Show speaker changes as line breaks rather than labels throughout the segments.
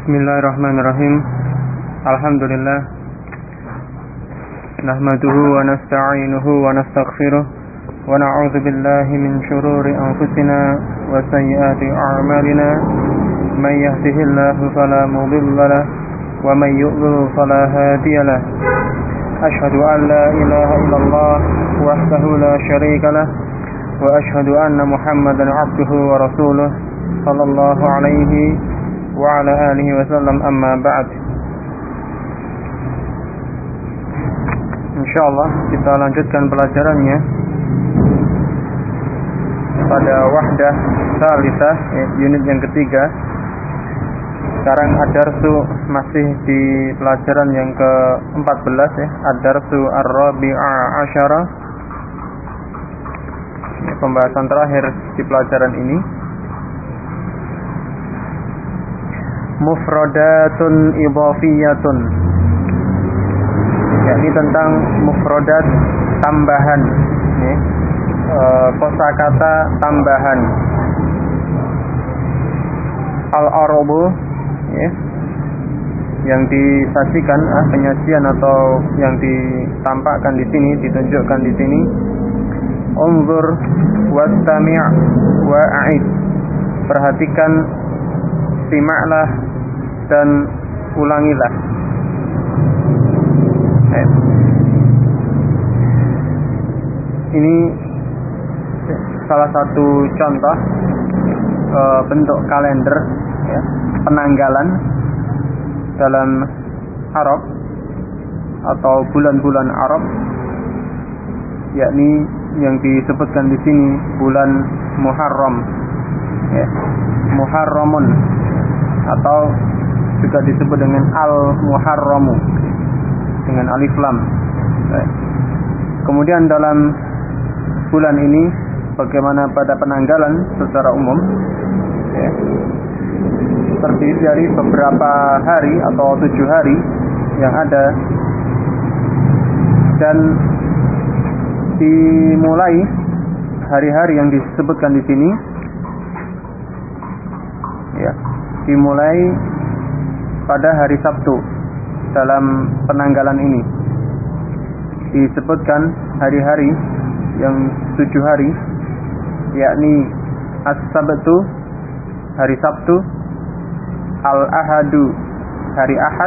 Bismillahirrahmanirrahim. Alhamdulillah. Nahmaduhu wa nasta'inuhu wa nastaghfiruh wa na'udzu billahi min shururi anfusina wa sayyiati a'malina. May yahdihillahu fala mudilla lahu wa may yudlil fala hadiya lahu. Asyhadu an la ilaha illallah wahdahu la syarika lahu wa asyhadu anna Muhammadan 'abduhu wa rasuluh sallallahu alaihi wa ala alihi wasallam, amma ba'd. Insyaallah kita lanjutkan pelajarannya pada wahdah salisah, unit yang ketiga. Sekarang ad-darsu masih di pelajaran yang ke-14 ya, ad-darsu ar-rabi'a asyara. Ini pembahasan terakhir di pelajaran ini. Mufradatun idhafiyatun, yakni tentang mufradat tambahan, kosakata tambahan. Al-arabu, yang disajikan, penyajian atau yang ditampakkan di sini, ditunjukkan di sini. Unzur wastami' wa'id, perhatikan, simaklah dan ulangilah. Ini salah satu contoh bentuk kalender ya, penanggalan dalam Arab atau bulan-bulan Arab, yakni yang disebutkan di sini bulan Muharram ya, Muharramun, atau juga disebut dengan Al-Muharramu dengan alif lam. Kemudian dalam bulan ini, bagaimana pada penanggalan secara umum ya, terdiri dari beberapa hari atau 7 hari yang ada, dan dimulai hari-hari yang disebutkan di sini ya, dimulai pada hari Sabtu. Dalam penanggalan ini disebutkan hari-hari yang 7 hari, yakni As-Sabtu, hari Sabtu, Al-Ahadu, hari Ahad,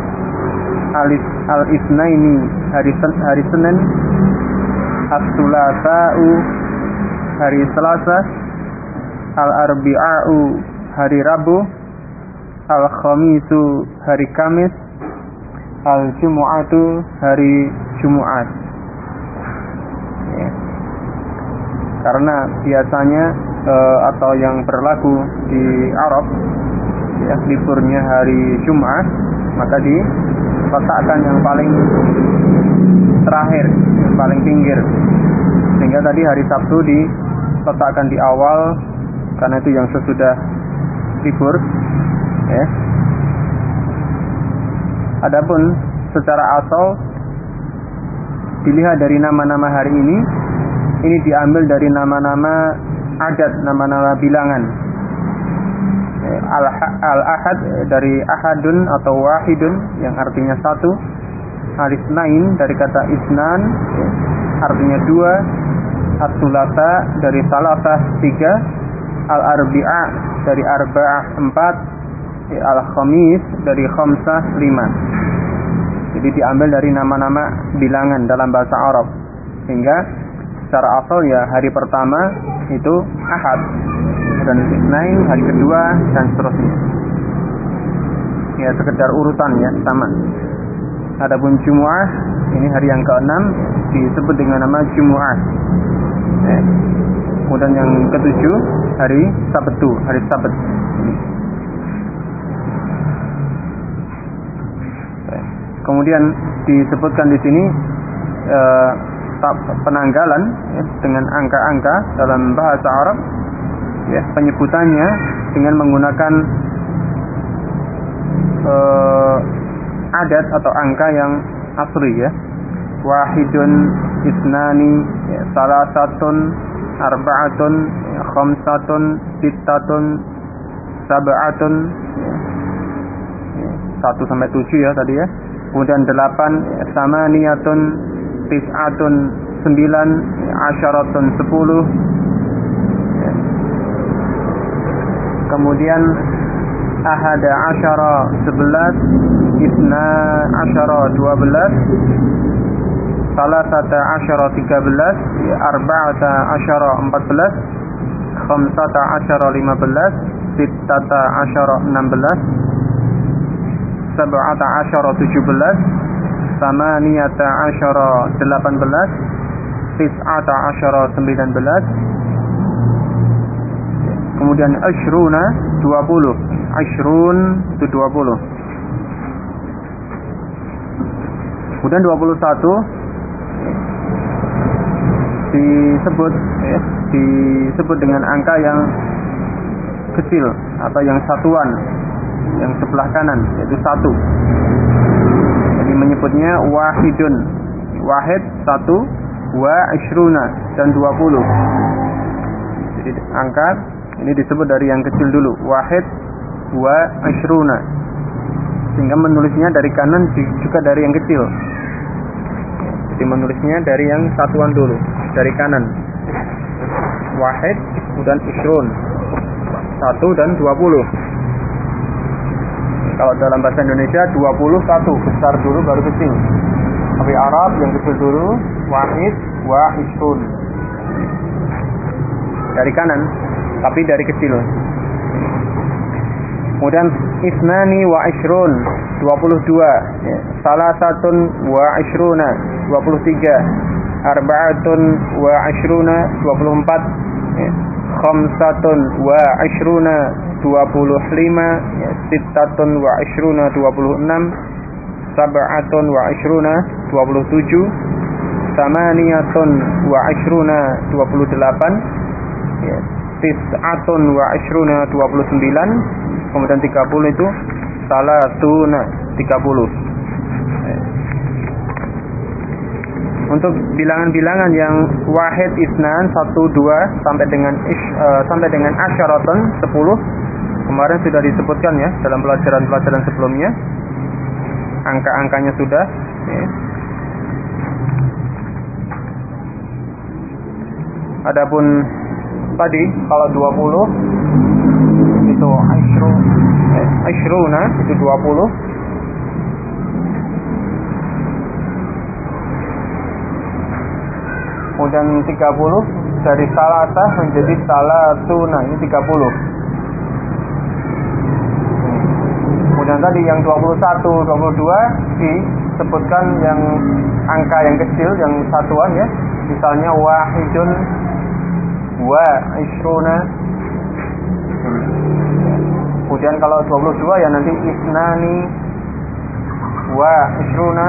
Al-Itsnaini, hari Senin, As-Sulasa'u, hari Selasa, Al-Arbi'a'u, hari Rabu, Al-Khamisu, hari Kamis, Al-Jumu'atu, hari Jumat ya. Karena biasanya atau yang berlaku di Arab ya, liburnya hari Jumat, maka diletakkan yang paling terakhir, yang paling pinggir, sehingga tadi hari Sabtu diletakkan di awal, karena itu yang sesudah libur ya. Adapun secara asal dilihat dari nama-nama hari ini diambil dari nama-nama adat, nama-nama bilangan. Al-Ahad dari ahadun atau wahidun yang artinya satu. Al-Itsnain dari kata isnan artinya dua. As-Sulasa dari salasah, tiga. Al-Arbi'a dari arba'ah, empat. Al-Khamis dari khamsah, lima. Jadi diambil dari nama-nama bilangan dalam bahasa Arab, sehingga secara asal ya hari pertama itu Ahad, dan Itsnain hari kedua, dan seterusnya. Ya sekedar urutan ya, sama. Adapun Jumu'ah, ini hari yang ke-6, disebut dengan nama Jumu'ah. Kemudian yang ke-7 hari Sabtu, hari Sabat. Kemudian disebutkan di sini penanggalan ya, dengan angka-angka dalam bahasa Arab ya, penyebutannya dengan menggunakan adat atau angka yang asli ya. Wahidun, isnani, ya, salasatun, arba'atun, ya, khamsatun, sittatun, sab'atun, ya, 1 sampai 7 ya tadi ya. Kemudian 8 samaniyatun, tis'atun 9, asyaratun 10. Kemudian ahada asyara 11, isna asyara 12, salasata asyara 13, arba'ata asyara 14, khamsata asyara 15, sittata asyara 16, sab'ata asyara 17, samaniyata asyara 18, tis'ata asyara 19. Kemudian asyruna 20. Asyrun itu 20. Kemudian 21 disebut dengan angka yang kecil atau yang satuan, yang sebelah kanan, yaitu 1. Jadi menyebutnya wahidun. Wahid 1, wa asyruna dan 20. Jadi angka ini disebut dari yang kecil dulu, wahid wa asyruna. Sehingga menulisnya dari kanan juga dari yang kecil. Jadi menulisnya dari yang satuan dulu, dari kanan. Wahid dan isyrun, 1 dan 20. Kalau dalam bahasa Indonesia 21 besar dulu baru kecil. Tapi Arab yang kecil dulu, wahid wa isyrun. Dari kanan, tapi dari kecil. Kemudian isnani wa asyrun 22, salasatun wa asyruna 23, arba'atun wa asyruna 24, khamsatun wa asyruna 25, sittatun wa asyruna 26, sab'atun wa asyruna 27, samaniyatun wa asyruna 28, tis'atun wa asyruna 29, kemudian 30 itu salatuna 30. Untuk bilangan-bilangan yang wahid, isnan, 1, 2 sampai dengan asyaratun 10, kemarin sudah disebutkan ya dalam pelajaran-pelajaran sebelumnya. Angka-angkanya sudah ya. Adapun tadi kalau 20 itu asyruna itu 20. Kemudian 30 dari salasah menjadi salatuna, ini 30. Kemudian tadi yang 21, 22 disebutkan yang angka yang kecil, yang satuan ya. Misalnya wahidun wa isyruna. Kemudian kalau 22 ya nanti isnani wa isyruna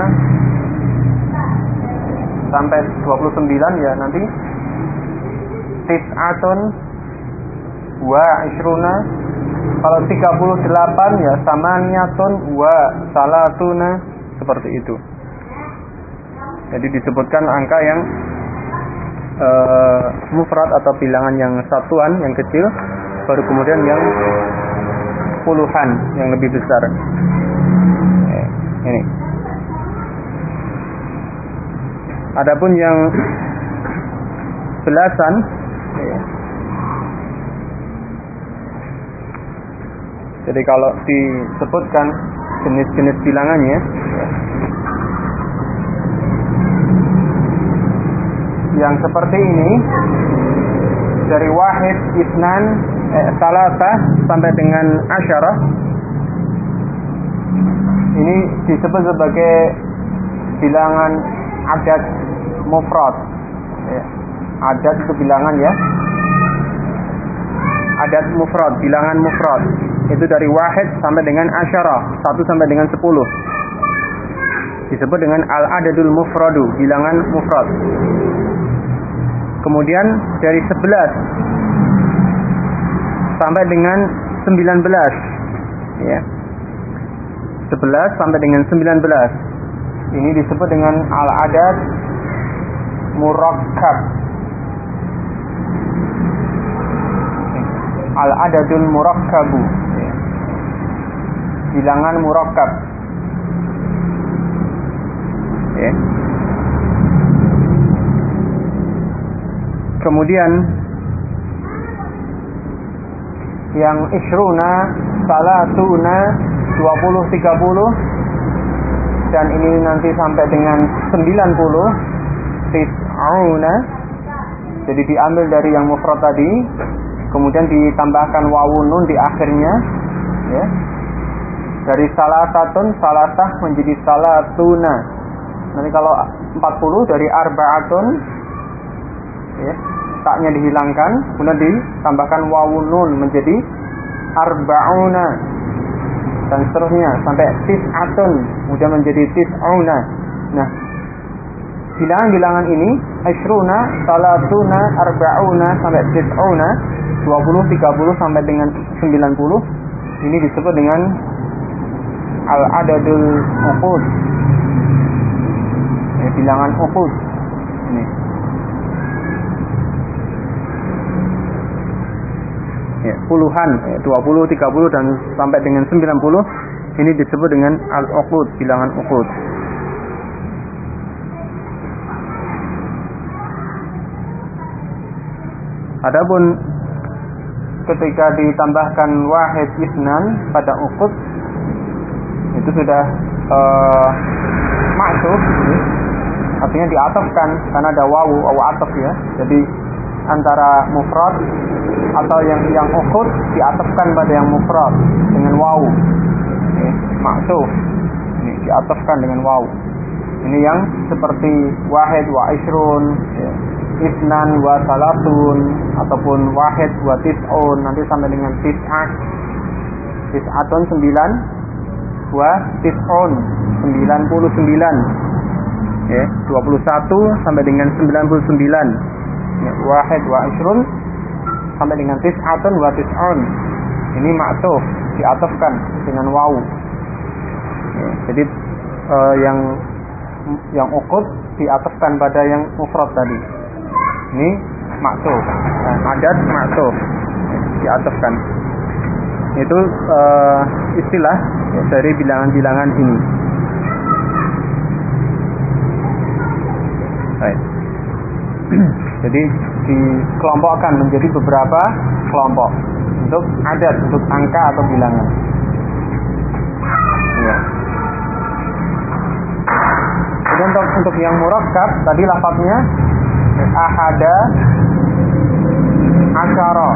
sampai 29 ya nanti tis'atun wa isyruna. Kalau 38 ya samaniyatun wa salatuna, seperti itu. Jadi disebutkan angka yang mufrad atau bilangan yang satuan, yang kecil, baru kemudian yang puluhan, yang lebih besar. Ini. Adapun yang belasan, jadi kalau disebutkan jenis-jenis bilangannya, yang seperti ini, dari wahid, isnan, salasah sampai dengan asyarah, ini disebut sebagai bilangan adad mufrad. Adad itu bilangan ya. Adad mufrad, bilangan mufrad. Itu dari wahid sampai dengan asyarah, 1 sampai dengan 10. Disebut dengan al-adadul mufradu, bilangan mufrad. Kemudian dari 11 sampai dengan 19 ya. 11 sampai dengan 19. Ini disebut dengan al-adad murakkab. Al-adadul murakkabu. bilangan murakkab. Ya. Kemudian yang isyruna, salatuna, 20, 30, dan ini nanti sampai dengan 90, tis'una. Jadi diambil dari yang mufrad tadi, kemudian ditambahkan wawun nun di akhirnya, ya. Dari salasatun, salasah menjadi salatuna. Nanti kalau 40 dari arba'atun, ya, taknya dihilangkan, kemudian ditambahkan wawun nun menjadi arba'una, dan seterusnya sampai tis'atun, kemudian menjadi tis'una. Nah, bilangan-bilangan ini isyruna, salatuna, arba'una sampai tis'una, 20, 30 sampai dengan 90, ini disebut dengan al-adadul uqud. Ya, bilangan uqud. Ini. Ya, puluhan, 20, 30 dan sampai dengan 90, ini disebut dengan al-uqud, bilangan uqud. Adapun ketika ditambahkan wahid isnan pada uqud, itu sudah maksuf, artinya diatafkan karena ada wawu ataf, ya. Jadi antara mufrad atau yang uqud diatafkan pada yang mufrad dengan wawu, ya, maksuf. Ini diatafkan dengan wawu. Ini yang seperti wahid wa isrun, ya, isnan wa salatun, ataupun wahid wa tis'un, nanti sampai dengan tis'ah, tis'atun 9, wa tis'un 99, ya, 21 sampai dengan 99, ya, wahid wa isrun sampai dengan tis'atun wa tis'un, ini maksuf, diatafkan dengan wawu, ya. Jadi yang uqud diatafkan pada yang mufrad tadi. Ini maksuf, adat maksuf, diatafkan. Itu istilah, ya, dari bilangan-bilangan ini. Baik. Jadi dikelompokkan menjadi beberapa kelompok untuk adat, untuk angka atau bilangan. Ya. Kemudian untuk yang murakkab tadi lafadznya ahada asyara.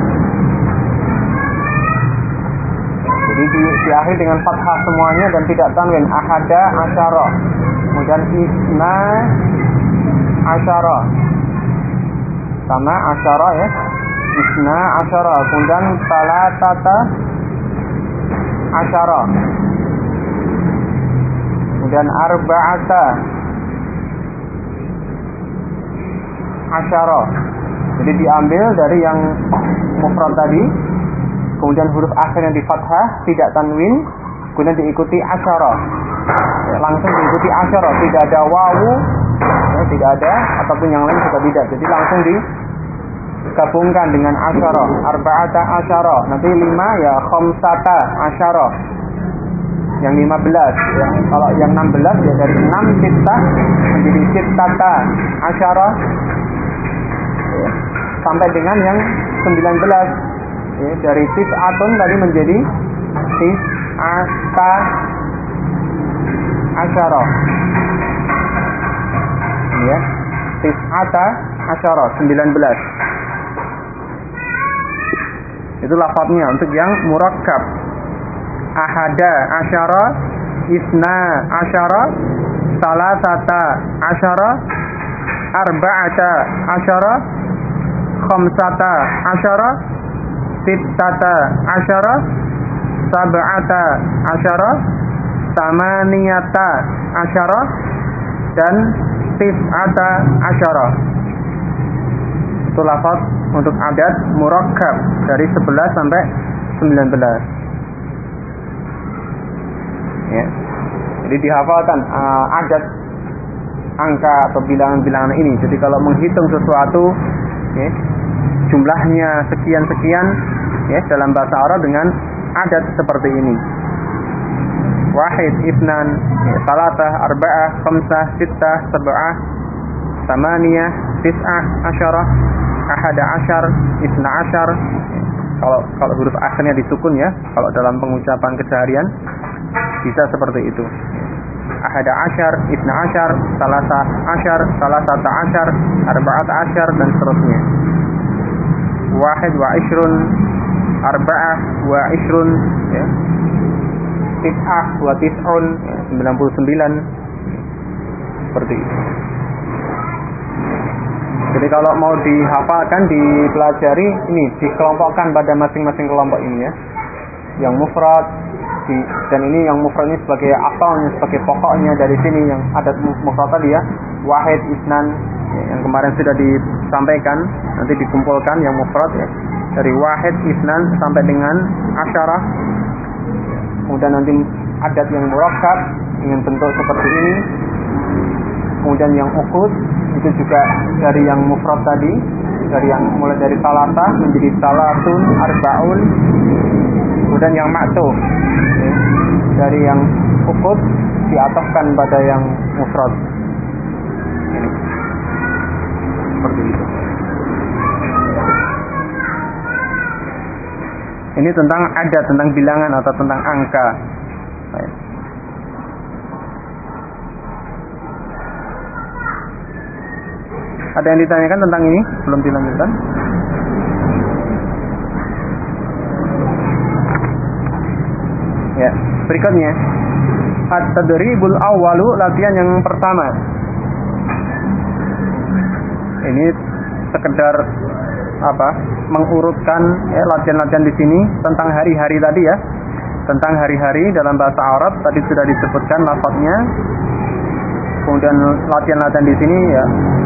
Jadi diakhiri dengan fathah semuanya dan tidak tanwin, ahada asyara. Kemudian isna asyara, sama asyara, ya, isna asyara. Kemudian salatata asyara, kemudian arba'ata asyara. Jadi diambil dari yang mufrad tadi, kemudian huruf akhirnya di fathah, tidak tanwin, kemudian diikuti asyara, ya, langsung diikuti asyara, tidak ada wawu, ya, tidak ada, ataupun yang lain juga tidak. Jadi langsung digabungkan dengan asyara, arba'ata asyara. Nanti 5, ya, khamsata asyara, yang 15, ya. Kalau yang 16, ya, dari 6 sittah menjadi sittata asyara, ya, sampai dengan yang 19, ya, dari tis'atun tadi menjadi tis'ata asyara, ya, tis'ata asyara, 19. Itu lafadznya untuk yang murakkab. Ahada asyara, isna asyara, salasata asyara, arba'ata asyara, khamsata asyara, sittata asyara, sab'ata asyara, samaniyata asyara, dan tis'ata asyara. Itu lafaz untuk adat murakkab dari 11 sampai 19. Ya. Jadi dihafalkan adat, angka atau bilangan-bilangan ini. Jadi kalau menghitung sesuatu, ya, jumlahnya sekian-sekian, ya, dalam bahasa Arab dengan adat seperti ini. wahid, isnan, salatah, arba'ah, khamsah, sittah, sab'ah, samaniyah, tis'ah, asyarah, ahada asyar, isna asyar. Kalau huruf akhirnya disukun ya, kalau dalam pengucapan keseharian bisa seperti itu. Ahada asyar, isna asyar, salasa asyar, salasata asyar, arba'at asyar, dan seterusnya. Wahid wa ishrun, arba'ah wa ishrun, ya. Tis'ah wa tis'un, ya, 99. Seperti itu. Jadi kalau mau dihafalkan, dipelajari, ini dikelompokkan pada masing-masing kelompok ini ya. Yang mufrad, dan ini yang mufrad ini sebagai asalnya, sebagai pokoknya dari sini yang adat mufrad tadi ya. Wahid, isnan, ya, yang kemarin sudah disampaikan, nanti dikumpulkan yang mufrad ya. Dari wahid, isnan sampai dengan asyarah. Kemudian nanti adat yang murakkab dengan bentuk seperti ini. Kemudian yang uqud itu juga dari yang mufrad tadi, dari yang mulai dari salatah menjadi salatun, arba'un. Kemudian yang ma'tuf, ya, dari yang uqud diatafkan pada yang mufrad. Ini seperti itu. Ini tentang adat, tentang bilangan atau tentang angka. Baik. Ada yang ditanyakan tentang ini? Belum dilanjutkan? Ya, berikutnya at-tadribul awwalu, latihan yang pertama. Ini sekedar mengurutkan ya, latihan-latihan di sini tentang hari-hari tadi ya. Tentang hari-hari dalam bahasa Arab tadi sudah disebutkan lafadznya. Kemudian latihan-latihan di sini ya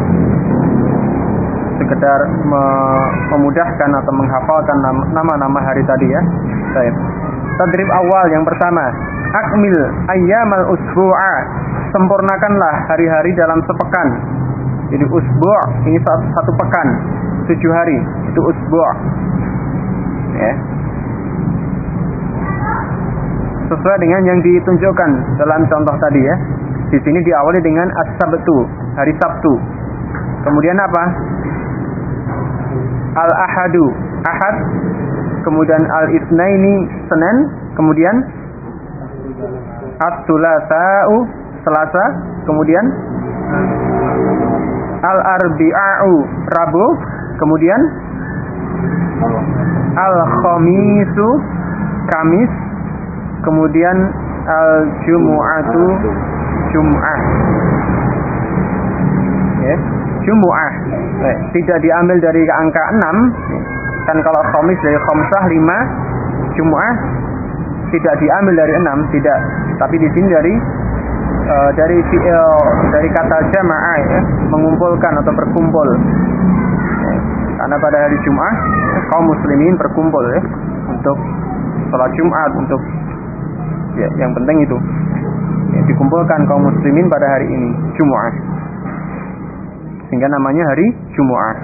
sekedar memudahkan atau menghafalkan nama-nama hari tadi ya. Baik. Tadrib awal yang pertama, akmil ayyamal usbu'a, sempurnakanlah hari-hari dalam sepekan. Jadi usbu' ini satu pekan, 7 hari, itu usbu'. Ya. Sesuai dengan yang ditunjukkan dalam contoh tadi ya. Di sini diawali dengan as-sabtu, hari Sabtu. Kemudian apa? Al-ahadu, ahad. Kemudian al-itsnaini, Senin. Kemudian at-tsulatsu, Selasa. Kemudian al-arbi'u, Rabu. Kemudian al-khamisu, Kamis. Kemudian al-jumu'atu, Jum'ah. Ya, Jumu'ah. Tidak diambil dari angka 6. Kan kalau khamis dari khamsah 5, Jumu'ah tidak diambil dari 6, tidak. Tapi di sini dari kata jama'ah ya, mengumpulkan atau berkumpul. Ya, karena pada hari Jumat kaum muslimin berkumpul ya untuk salat Jumat, untuk ya, yang penting itu ya, dikumpulkan kaum muslimin pada hari ini Jumat, sehingga namanya hari Jumat.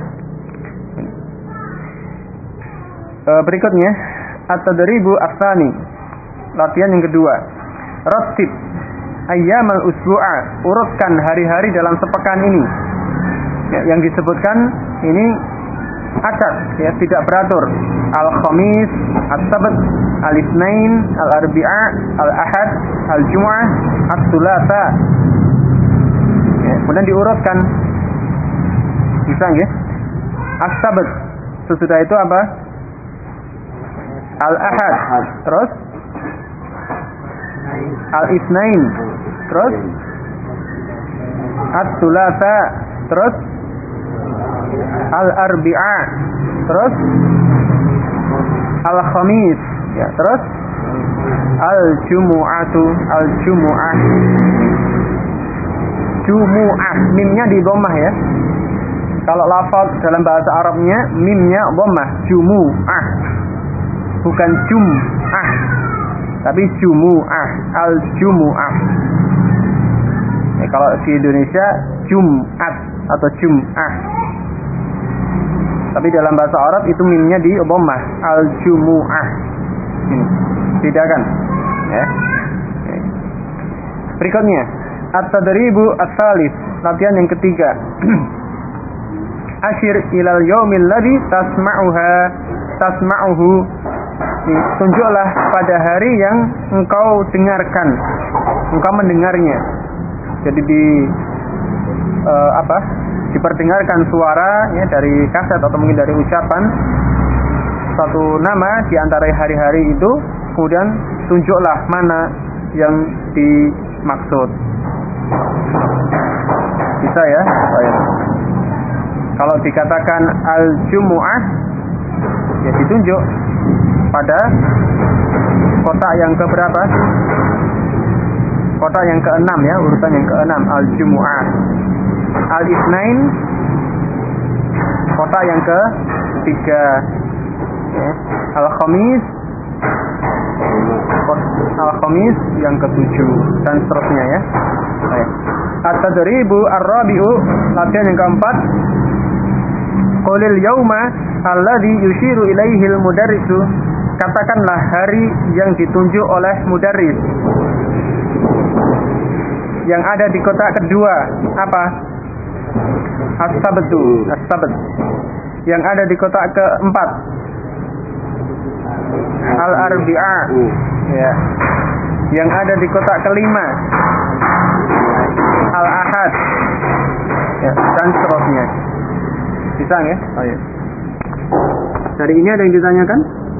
Berikutnya at-tadribu ats-tsani, latihan yang kedua. Rattib ayyamal usbu'a, urutkan hari-hari dalam sepekan ini. Ya, yang disebutkan ini acak ya, tidak beratur. Al-Khamis, As-Sabt, Al-Itsnain, Al-Arbi'a, Al-Ahad, Al-Jum'ah, As-Tsulatsa. Ya, kemudian diurutkan. Bisa nggih? As-Sabt, sesudah itu apa? Al-Ahad, terus Al-Itsnain, terus As-Tsulatsa, terus Al-Arbi'a, terus Al-Khamis, ya, terus Al-Jumu'atu, Al-Jumu'ah. Jumu'ah, mimnya di dhammah ya. Kalau lafaz dalam bahasa Arabnya mimnya dhammah, Jumu'ah. Bukan Jum'ah, tapi Jumu'ah, Al-Jumu'ah. Ya, kalau di Indonesia Jum'at atau Jum'ah. Tapi dalam bahasa Arab itu mimnya di dhammah, Al-Jumu'ah. Ini bedakan ya. Berikutnya, at-tadribu ats-tsalits, latihan yang ketiga. Asyir ilal yaumil ladzi tasma'uhu. Tunjuklah pada hari yang engkau dengarkan, engkau mendengarnya. Jadi diperdengarkan suara ya dari kaset atau mungkin dari ucapan satu nama di antara hari-hari itu, kemudian tunjuklah mana yang dimaksud. Bisa ya? Baik. Kalau dikatakan al-jumu'ah, ya ditunjuk pada kotak yang keberapa? Kotak yang ke-6 ya, urutan yang ke-6, al-jumu'ah. Al-itsnain, kotak yang ke-3 ya. Al-khamis yang ke-7 dan seterusnya ya. Baik. At-tadribu ar-rabi'u, latihan yang keempat. Qulil yauma alladzi yushiru ilaihi al-mudarrisu, katakanlah hari yang ditunjuk oleh mudarris. Yang ada di kotak kedua apa? As-sabtu, as-sabt. Yang ada di kotak keempat al-arbi'a. Ya. Yang ada di kotak kelima al-ahad. Ya, dan seterusnya. Bisa ya? Oh, ya. Dari ini ada yang ditanyakan?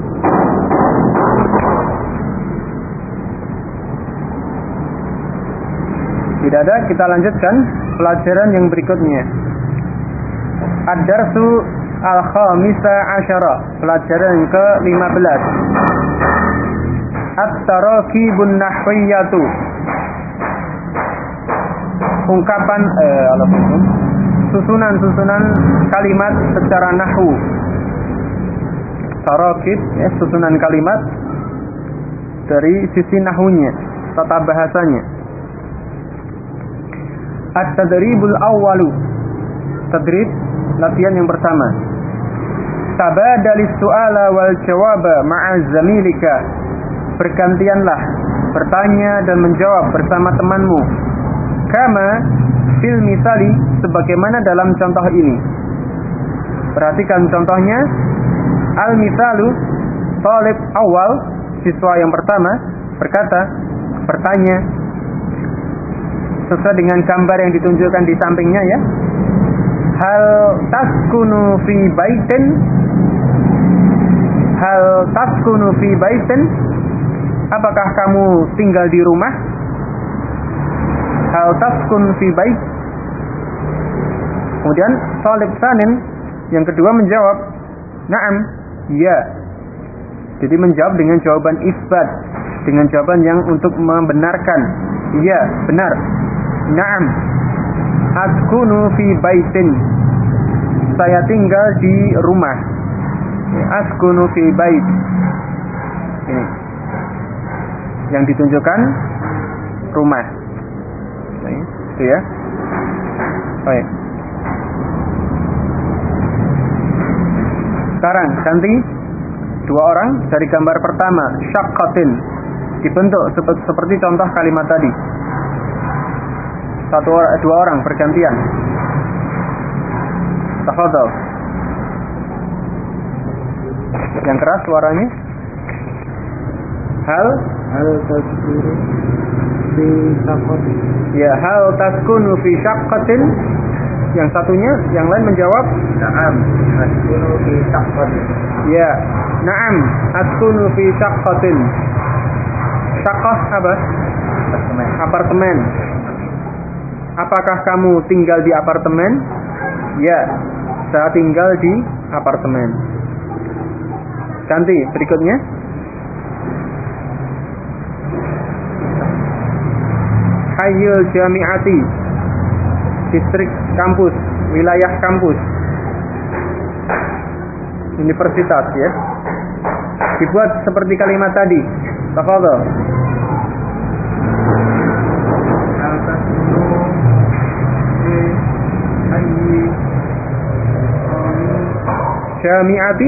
Tidak ada, kita lanjutkan pelajaran yang berikutnya. Ad-darsu al-khamisa asyara, pelajaran yang ke-15. At-tarakibun nahwiyatu, ungkapan susunan-susunan kalimat secara nahwu. Tarakib ya, susunan kalimat dari sisi nahwunya, tata bahasanya. At-tadribul awwalu, tadrib, latihan yang pertama. Tabadalis su'ala wal jawaba ma'a zamilika, bergantianlah bertanya dan menjawab bersama temanmu. Kama fil misali, sebagaimana dalam contoh ini. Perhatikan contohnya. Al-misalu, talib awal, siswa yang pertama berkata, bertanya sesuai dengan gambar yang ditunjukkan di sampingnya ya. Hal taskunu fi baitin, hal taskunu fi baitin, apakah kamu tinggal di rumah? Hal taskun fi bait. Kemudian talib sanin yang kedua menjawab, na'am, ya. Jadi menjawab dengan jawaban isbat, dengan jawaban yang untuk membenarkan. Ya, benar. Na'am, askunu fi baitin, saya tinggal di rumah. Askunu fi bait. Ini yang ditunjukkan rumah. Itu ya. Baik. Sekarang ganti dua orang dari gambar pertama, syaqqatin, dibentuk seperti contoh kalimat tadi. Dua orang bergantian. Tafadhal. Yang keras suaranya. Hal taskunu fi syaqqatin. Ya, hal taskunu fi syaqqatin. Yang satunya, yang lain menjawab, na'am, askunu fi syaqqatin. Ya, na'am, askunu fi syaqqatin. Syaqqah apa? Apartemen. Apakah kamu tinggal di apartemen? Ya, saya tinggal di apartemen. Ganti berikutnya. Hayyul Jami'ati, distrik kampus, wilayah kampus, universitas ya. Dibuat seperti kalimat tadi. Tafadhal. Jami'ati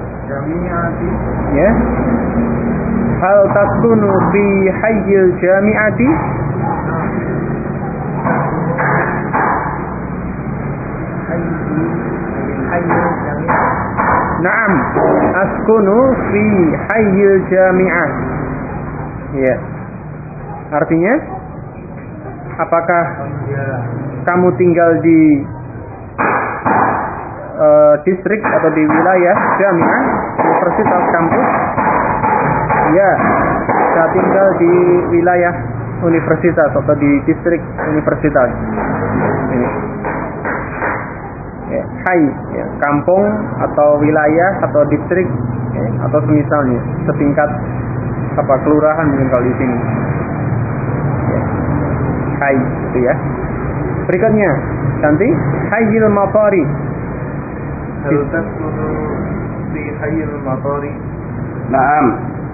ya. Hal taskunu fi hayyil jami'ati, Naam, askunu fi hayyil jami'ah. Ya. Artinya, apakah kamu tinggal di distrik atau di wilayah jami'ah, universitas, kampus? Ya, saya tinggal di wilayah universitas atau di distrik universitas. Ini. Ya, hai, ya, kampung atau wilayah atau distrik, ya, atau semisalnya setingkat apa kelurahan mungkin kalau di sini. Ya. Hai, itu ya. Berikutnya, nanti hayyil matari.
Hal taskunu fi hayyil matari?
Naam,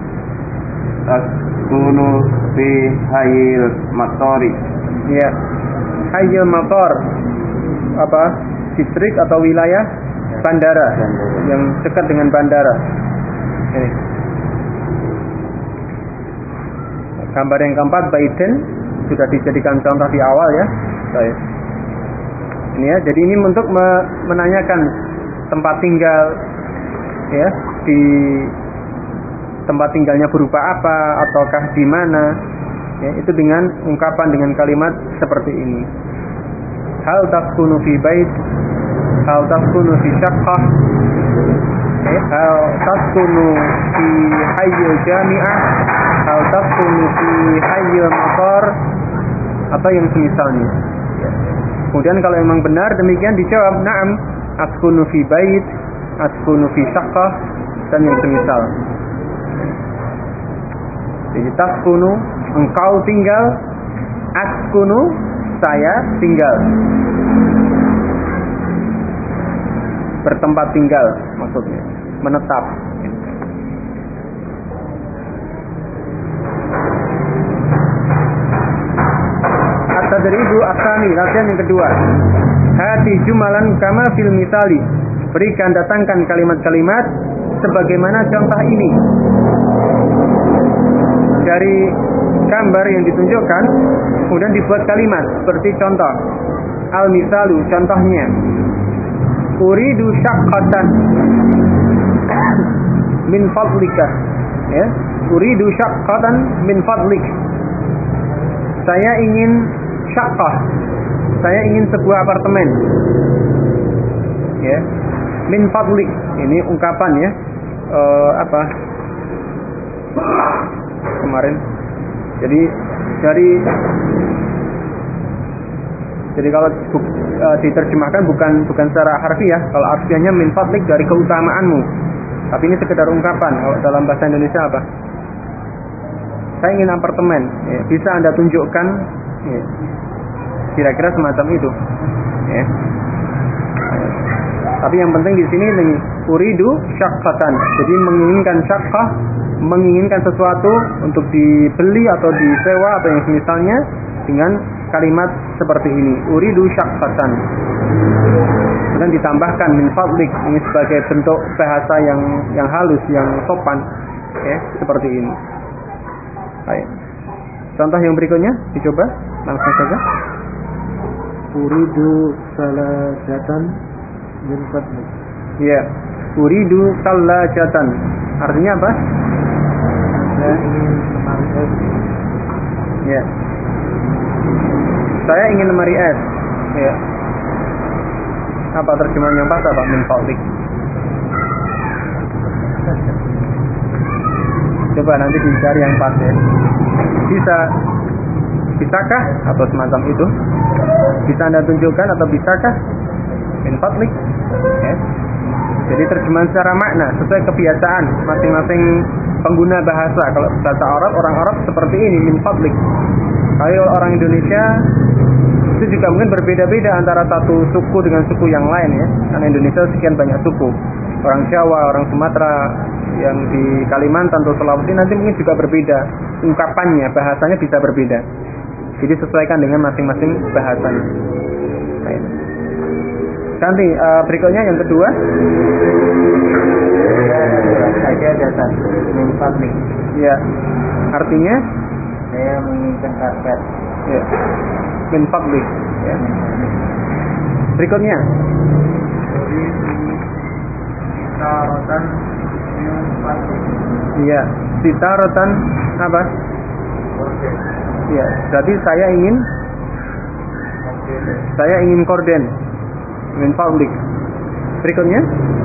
taskunu fi hayyil matari.
Ya, hayyil matar apa? Distrik atau wilayah bandara yang dekat dengan bandara. Ini. Gambar yang keempat, baiten, sudah dijadikan contoh di awal ya. Baik. Ini ya, jadi ini untuk menanyakan tempat tinggal ya, di tempat tinggalnya berupa apa ataukah di mana. Ya, itu dengan ungkapan dengan kalimat seperti ini. Hal taskunu fi bait, hal taskunu fi syaqqah, hal taskunu fi hayyil jami'ah, hal taskunu fi hayyil matar, atau yang semisalnya. Kemudian kalau memang benar demikian dijawab na'am, askunu fi bait, askunu fi syaqqah, dan yang semisal. Jadi taskunu, engkau tinggal, askunu, saya tinggal, bertempat tinggal maksudnya, menetap. At-tadribu asani, latihan yang kedua. Hati jumalan kama fil misali, berikan datangkan kalimat-kalimat sebagaimana contoh ini. Dari gambar yang ditunjukkan kemudian dibuat kalimat seperti contoh. Al-misalu, contohnya, uridu syaqqatan min fadlika, ya, uridu syaqqatan min fadlik, saya ingin syaqqah, saya ingin sebuah apartemen, ya, min fadlik, ini ungkapan ya, apa kemarin. Jadi kalau diterjemahkan bukan secara harfiah. Kalau harfiahnya min fadlik, dari keutamaanmu. Tapi ini sekedar ungkapan. Kalau dalam bahasa Indonesia apa? Saya ingin apartemen. Ya, bisa Anda tunjukkan? Ya, kira-kira semacam itu. Ya. Tapi yang penting di sini uridu syaqqatan. Jadi menginginkan syaqqah, menginginkan sesuatu untuk dibeli atau disewa atau yang semisalnya dengan kalimat seperti ini, uridu syaqqatan. Dan ditambahkan min fadlik, ini sebagai bentuk bahasa yang halus, yang sopan, ya, seperti ini. Baik. Contoh yang berikutnya dicoba langsung saja.
Uridu salajatan min fadlik.
Ya, uridu salajatan. Artinya apa?
Saya ingin lemari es.
Ya. Saya ingin lemari es. Ya. Apa terjemahan yang pas apa? Min fadlik. Coba nanti dicari yang pas ya. Bisakah atau semacam itu? Bisa Anda tunjukkan atau bisakah? Min fadlik. Ya. Jadi terjemahan secara makna sesuai kebiasaan masing-masing pengguna bahasa. Kalau bahasa Arab, orang Arab seperti ini, min fadlik. Kalau orang Indonesia itu juga mungkin berbeda-beda antara satu suku dengan suku yang lain ya. Karena Indonesia sekian banyak suku. Orang Jawa, orang Sumatera, yang di Kalimantan atau Sulawesi nanti mungkin juga berbeda. Ungkapannya, bahasanya bisa berbeda. Jadi sesuaikan dengan masing-masing bahasanya. Nanti berikutnya yang kedua.
Saja datang min fadlik.
Ya. Artinya
saya menginginkan karpet.
ya. min fadlik. Ya. Berikutnya.
Sitaratan min fadlik.
Iya, sitaratan apa?
Oke.
Iya, berarti saya ingin korden min fadlik. Berikutnya.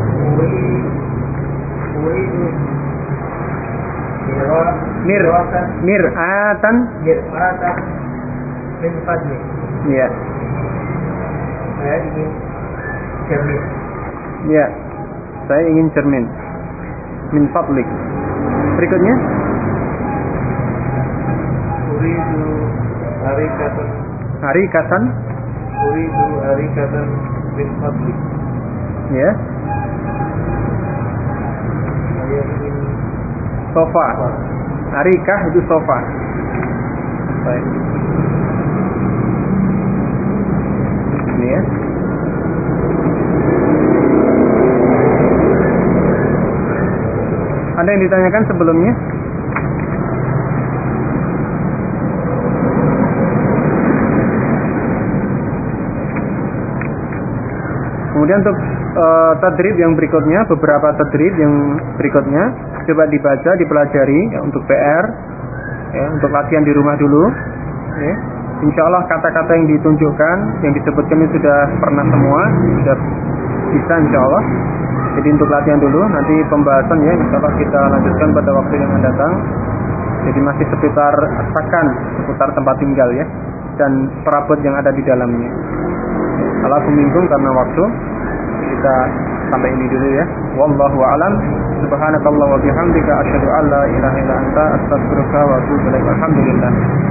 Mir'atan
min fadlik.
Iya.
Saya ingin cermin.
Iya. Saya ingin cermin. Min fadlik. Berikutnya.
Uridu harikatan.
Harikatan.
Uridu harikatan min fadlik.
Ya.
Saya ingin
Sofa. Harikah itu sofa. Baik. Ini ya. Ada yang ditanyakan sebelumnya? Kemudian untuk tadrib yang berikutnya, beberapa tadrib yang berikutnya coba dibaca, dipelajari ya, untuk PR ya, untuk latihan di rumah dulu ya. Insya Allah kata-kata yang ditunjukkan, yang disebutkan ini sudah pernah semua, sudah bisa insya Allah. Jadi untuk latihan dulu, nanti pembahasan ya insya Allah kita lanjutkan pada waktu yang akan datang. Jadi masih seputar sakan, seputar tempat tinggal ya, dan perabot yang ada di dalamnya. Kalau minggum karena waktu, kita sampai ini dulu ya. Wallahu a'lam. Subhanakallah wa bihamdika asyhadu an la ilaha illa anta astaghfiruka wa atubu ilaik. Alhamdulillah.